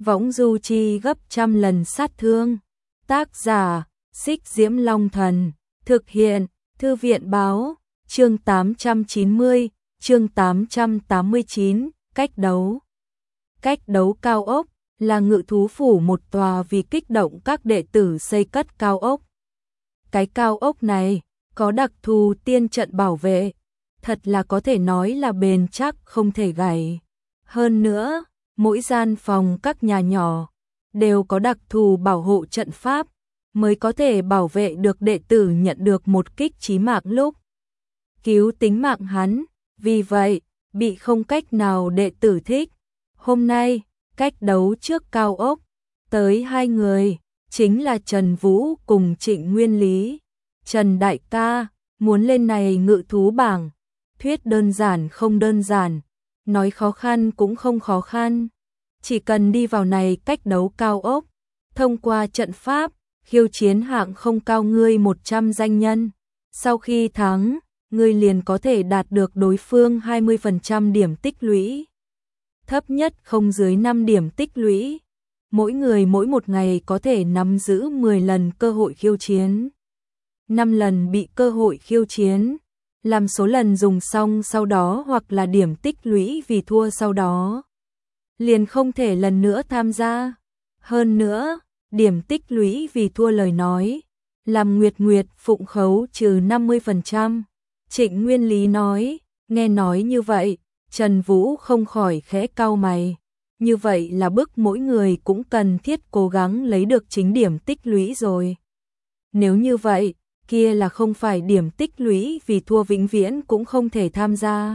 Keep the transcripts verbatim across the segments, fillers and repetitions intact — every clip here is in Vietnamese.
võng du chi gấp trăm lần sát thương. Tác giả, Xích Diễm Long Thần, thực hiện, Thư viện báo, chương tám trăm chín mươi, chương tám trăm tám mươi chín, cách đấu. Cách đấu cao ốc là Ngự thú phủ một tòa vì kích động các đệ tử xây cất cao ốc. Cái cao ốc này có đặc thù tiên trận bảo vệ, thật là có thể nói là bền chắc không thể gãy. Hơn nữa, mỗi gian phòng các nhà nhỏ đều có đặc thù bảo hộ trận pháp, mới có thể bảo vệ được đệ tử nhận được một kích chí mạng lúc cứu tính mạng hắn. Vì vậy, bị không cách nào đệ tử thích. Hôm nay, cách đấu trước cao ốc, tới hai người, chính là Trần Vũ cùng Trịnh Nguyên Lý. Trần đại ca, muốn lên này ngự thú bảng, thuyết đơn giản không đơn giản, nói khó khăn cũng không khó khăn. Chỉ cần đi vào này cách đấu cao ốc, thông qua trận pháp, khiêu chiến hạng không cao ngươi một trăm danh nhân. Sau khi thắng, ngươi liền có thể đạt được đối phương hai mươi phần trăm điểm tích lũy. Thấp nhất không dưới năm điểm tích lũy. Mỗi người mỗi một ngày có thể nắm giữ mười lần cơ hội khiêu chiến. năm lần bị cơ hội khiêu chiến, làm số lần dùng xong sau đó hoặc là điểm tích lũy vì thua sau đó, liền không thể lần nữa tham gia. Hơn nữa, điểm tích lũy vì thua lời nói, làm Nguyệt Nguyệt phụng khấu trừ năm mươi phần trăm. Trịnh Nguyên Lý nói, nghe nói như vậy, Trần Vũ không khỏi khẽ cau mày. Như vậy là bức mỗi người cũng cần thiết cố gắng lấy được chính điểm tích lũy rồi. Nếu như vậy, kia là không phải điểm tích lũy vì thua vĩnh viễn cũng không thể tham gia.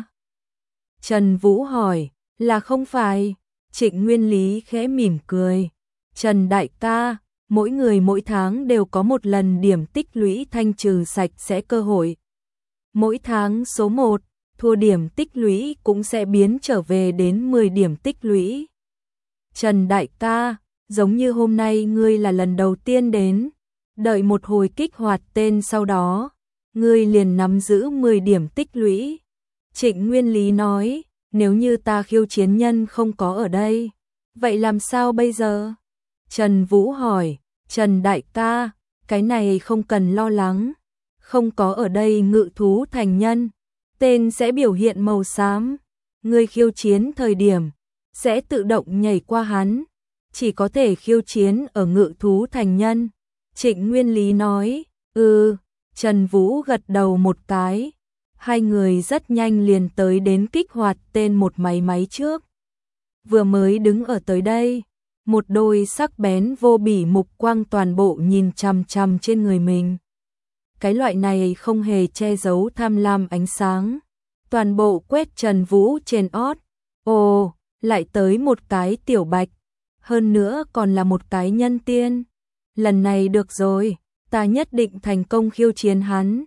Trần Vũ hỏi, là không phải? Trịnh Nguyên Lý khẽ mỉm cười. Trần đại ca, mỗi người mỗi tháng đều có một lần điểm tích lũy thanh trừ sạch sẽ cơ hội. Mỗi tháng số một, thua điểm tích lũy cũng sẽ biến trở về đến mười điểm tích lũy. Trần đại ca, giống như hôm nay ngươi là lần đầu tiên đến, đợi một hồi kích hoạt tên sau đó, ngươi liền nắm giữ mười điểm tích lũy. Trịnh Nguyên Lý nói, nếu như ta khiêu chiến nhân không có ở đây, vậy làm sao bây giờ? Trần Vũ hỏi, Trần đại ca, cái này không cần lo lắng, không có ở đây ngự thú thành nhân, tên sẽ biểu hiện màu xám, ngươi khiêu chiến thời điểm sẽ tự động nhảy qua hắn, chỉ có thể khiêu chiến ở ngự thú thành nhân. Trịnh Nguyên Lý nói, ừ, Trần Vũ gật đầu một cái, hai người rất nhanh liền tới đến kích hoạt tên một máy máy trước. Vừa mới đứng ở tới đây, một đôi sắc bén vô bỉ mục quang toàn bộ nhìn chằm chằm trên người mình. Cái loại này không hề che giấu tham lam ánh sáng, toàn bộ quét Trần Vũ trên ót. Ồ, lại tới một cái tiểu bạch, hơn nữa còn là một cái nhân tiên. Lần này được rồi, ta nhất định thành công khiêu chiến hắn.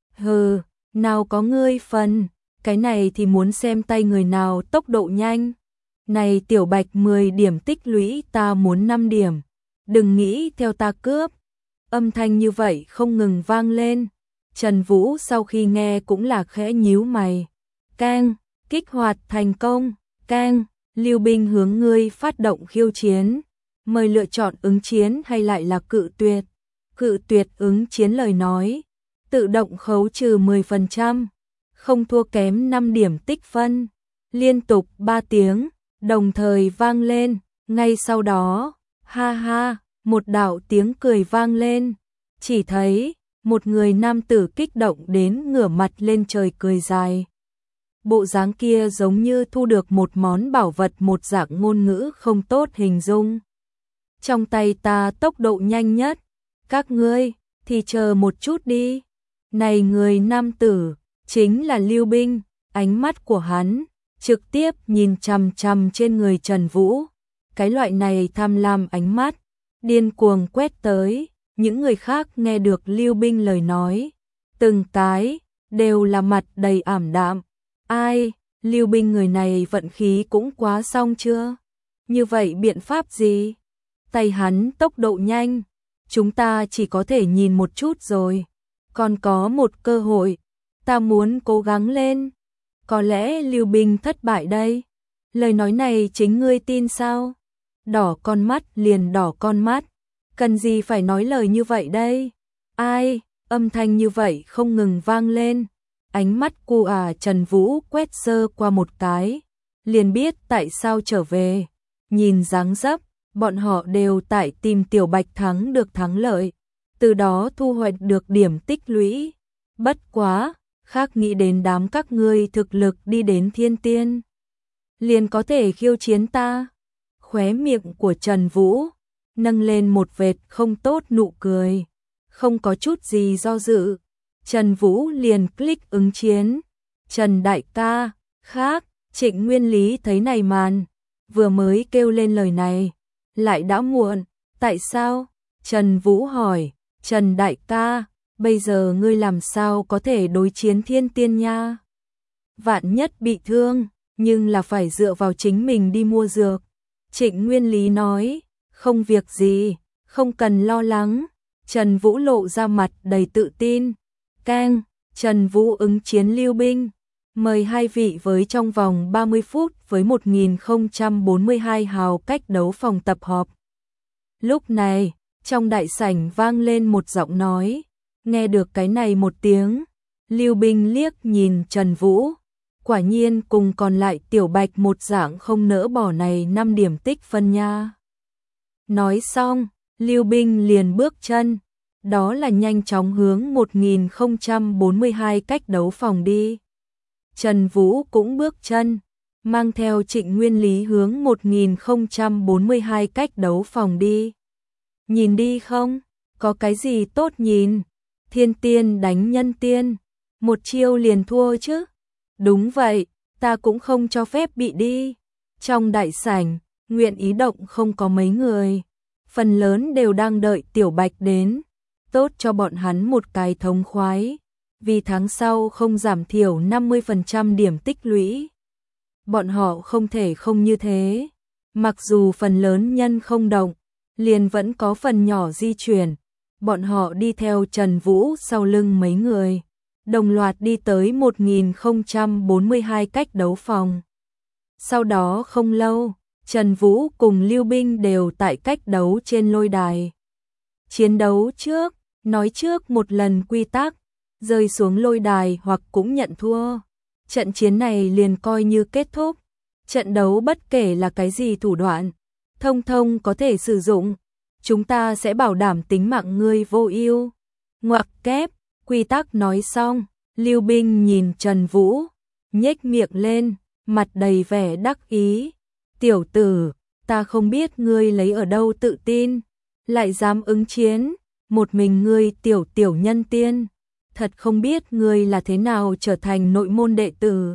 Hừ, nào có ngươi phần, cái này thì muốn xem tay người nào tốc độ nhanh. Này tiểu bạch mười điểm tích lũy ta muốn năm điểm, đừng nghĩ theo ta cướp. Âm thanh như vậy không ngừng vang lên. Trần Vũ sau khi nghe cũng là khẽ nhíu mày. Keng, kích hoạt thành công, keng, Lưu Binh hướng ngươi phát động khiêu chiến. Mời lựa chọn ứng chiến hay lại là cự tuyệt. Cự tuyệt ứng chiến lời nói, tự động khấu trừ mười phần trăm, không thua kém năm điểm tích phân. Liên tục ba tiếng, đồng thời vang lên, ngay sau đó, ha ha, một đạo tiếng cười vang lên. Chỉ thấy, một người nam tử kích động đến ngửa mặt lên trời cười dài. Bộ dáng kia giống như thu được một món bảo vật, một dạng ngôn ngữ không tốt hình dung. Trong tay ta tốc độ nhanh nhất, các ngươi thì chờ một chút đi. Này người nam tử, chính là Lưu Binh, ánh mắt của hắn trực tiếp nhìn chằm chằm trên người Trần Vũ. Cái loại này tham lam ánh mắt, điên cuồng quét tới. Những người khác nghe được Lưu Binh lời nói, từng cái đều là mặt đầy ảm đạm. Ai, Lưu Binh người này vận khí cũng quá xong chưa? Như vậy biện pháp gì? Tay hắn tốc độ nhanh, chúng ta chỉ có thể nhìn một chút rồi. Còn có một cơ hội, ta muốn cố gắng lên. Có lẽ Lưu Binh thất bại đây. Lời nói này chính ngươi tin sao? đỏ con mắt liền đỏ con mắt, cần gì phải nói lời như vậy đây? Ai? Âm thanh như vậy không ngừng vang lên. Ánh mắt cu à Trần Vũ quét sơ qua một cái, liền biết tại sao trở về. Nhìn dáng dấp, bọn họ đều tại tìm Tiểu Bạch thắng được thắng lợi, từ đó thu hoạch được điểm tích lũy. Bất quá, khác nghĩ đến đám các ngươi thực lực đi đến thiên tiên, liền có thể khiêu chiến ta. Khóe miệng của Trần Vũ nâng lên một vệt không tốt nụ cười, không có chút gì do dự. Trần Vũ liền click ứng chiến. Trần đại ca, khác, Trịnh Nguyên Lý thấy này màn, vừa mới kêu lên lời này, lại đã muộn. Tại sao? Trần Vũ hỏi. Trần đại ca, bây giờ ngươi làm sao có thể đối chiến thiên tiên nha? Vạn nhất bị thương, nhưng là phải dựa vào chính mình đi mua dược. Trịnh Nguyên Lý nói, không việc gì, không cần lo lắng. Trần Vũ lộ ra mặt đầy tự tin. Keng, Trần Vũ ứng chiến Lưu Binh. Mời hai vị với trong vòng ba mươi phút với một nghìn không trăm bốn mươi hai hào cách đấu phòng tập họp. Lúc này, trong đại sảnh vang lên một giọng nói. Nghe được cái này một tiếng, Lưu Binh liếc nhìn Trần Vũ. Quả nhiên cùng còn lại Tiểu Bạch một dạng không nỡ bỏ này năm điểm tích phân nha. Nói xong, Lưu Binh liền bước chân, đó là nhanh chóng hướng một nghìn không trăm bốn mươi hai cách đấu phòng đi. Trần Vũ cũng bước chân, mang theo Trịnh Nguyên Lý hướng một nghìn không trăm bốn mươi hai cách đấu phòng đi. Nhìn đi không? Có cái gì tốt nhìn? Thiên tiên đánh nhân tiên, một chiêu liền thua chứ? Đúng vậy, ta cũng không cho phép bị đi. Trong đại sảnh, nguyện ý động không có mấy người, phần lớn đều đang đợi Tiểu Bạch đến, tốt cho bọn hắn một cái thống khoái, vì tháng sau không giảm thiểu năm mươi phần trăm điểm tích lũy. Bọn họ không thể không như thế, mặc dù phần lớn nhân không động, liền vẫn có phần nhỏ di chuyển. Bọn họ đi theo Trần Vũ sau lưng mấy người, đồng loạt đi tới một nghìn không trăm bốn mươi hai cách đấu phòng. Sau đó không lâu, Trần Vũ cùng Lưu Binh đều tại cách đấu trên lôi đài. Chiến đấu trước, nói trước một lần quy tắc, rơi xuống lôi đài hoặc cũng nhận thua. Trận chiến này liền coi như kết thúc. Trận đấu bất kể là cái gì thủ đoạn, thông thông có thể sử dụng. Chúng ta sẽ bảo đảm tính mạng ngươi vô ưu. Ngoặc kép, quy tắc nói xong, Lưu Binh nhìn Trần Vũ, nhếch miệng lên, mặt đầy vẻ đắc ý. Tiểu tử, ta không biết ngươi lấy ở đâu tự tin, lại dám ứng chiến, một mình ngươi tiểu tiểu nhân tiên, thật không biết ngươi là thế nào trở thành nội môn đệ tử.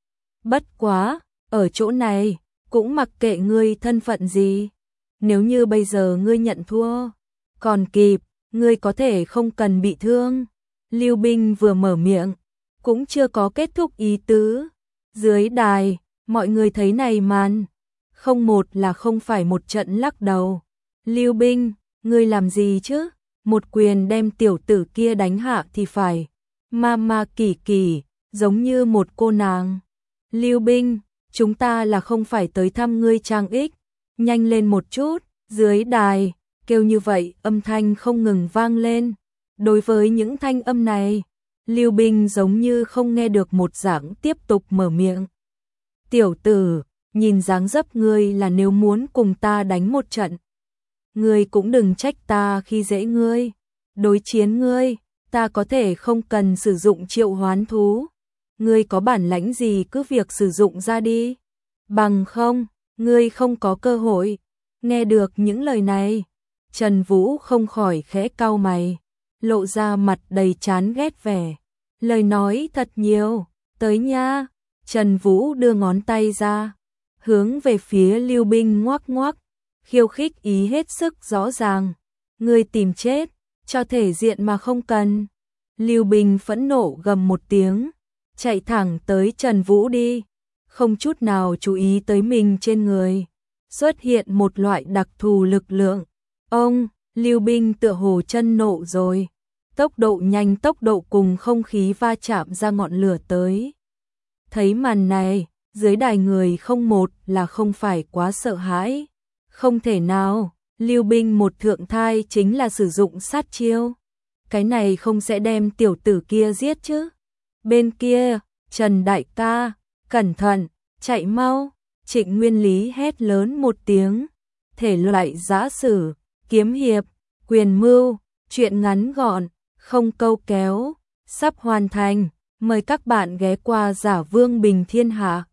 Bất quá, ở chỗ này, cũng mặc kệ ngươi thân phận gì. Nếu như bây giờ ngươi nhận thua, còn kịp, ngươi có thể không cần bị thương. Lưu Binh vừa mở miệng, cũng chưa có kết thúc ý tứ. Dưới đài, mọi người thấy này màn, không một là không phải một trận lắc đầu. Lưu Binh, ngươi làm gì chứ? Một quyền đem tiểu tử kia đánh hạ thì phải. Ma ma kỳ kỳ, giống như một cô nàng. Lưu Binh, chúng ta là không phải tới thăm ngươi Trang Ích. Nhanh lên một chút, dưới đài, kêu như vậy âm thanh không ngừng vang lên. Đối với những thanh âm này, Lưu Binh giống như không nghe được một dạng tiếp tục mở miệng. Tiểu tử, nhìn dáng dấp ngươi là nếu muốn cùng ta đánh một trận. Ngươi cũng đừng trách ta khi dễ ngươi. Đối chiến ngươi, ta có thể không cần sử dụng triệu hoán thú. Ngươi có bản lãnh gì cứ việc sử dụng ra đi. Bằng không, ngươi không có cơ hội. Nghe được những lời này, Trần Vũ không khỏi khẽ cau mày, lộ ra mặt đầy chán ghét vẻ. Lời nói thật nhiều, tới nha. Trần Vũ đưa ngón tay ra, hướng về phía Lưu Binh ngoắc ngoắc, khiêu khích ý hết sức rõ ràng. Ngươi tìm chết, cho thể diện mà không cần. Lưu Binh phẫn nộ gầm một tiếng, chạy thẳng tới Trần Vũ đi, không chút nào chú ý tới mình trên người. Xuất hiện một loại đặc thù lực lượng. Ông, Lưu Binh tựa hồ chân nộ rồi. Tốc độ nhanh tốc độ cùng không khí va chạm ra ngọn lửa tới. Thấy màn này, dưới đài người không một là không phải quá sợ hãi. Không thể nào, Lưu Binh một thượng thai chính là sử dụng sát chiêu. Cái này không sẽ đem tiểu tử kia giết chứ. Bên kia, Trần đại ca, cẩn thận, chạy mau. Trịnh Nguyên Lý hét lớn một tiếng. Thể loại giã sử, kiếm hiệp, quyền mưu, truyện ngắn gọn, không câu kéo, sắp hoàn thành. Mời các bạn ghé qua Giả Vương Bình Thiên Hạ.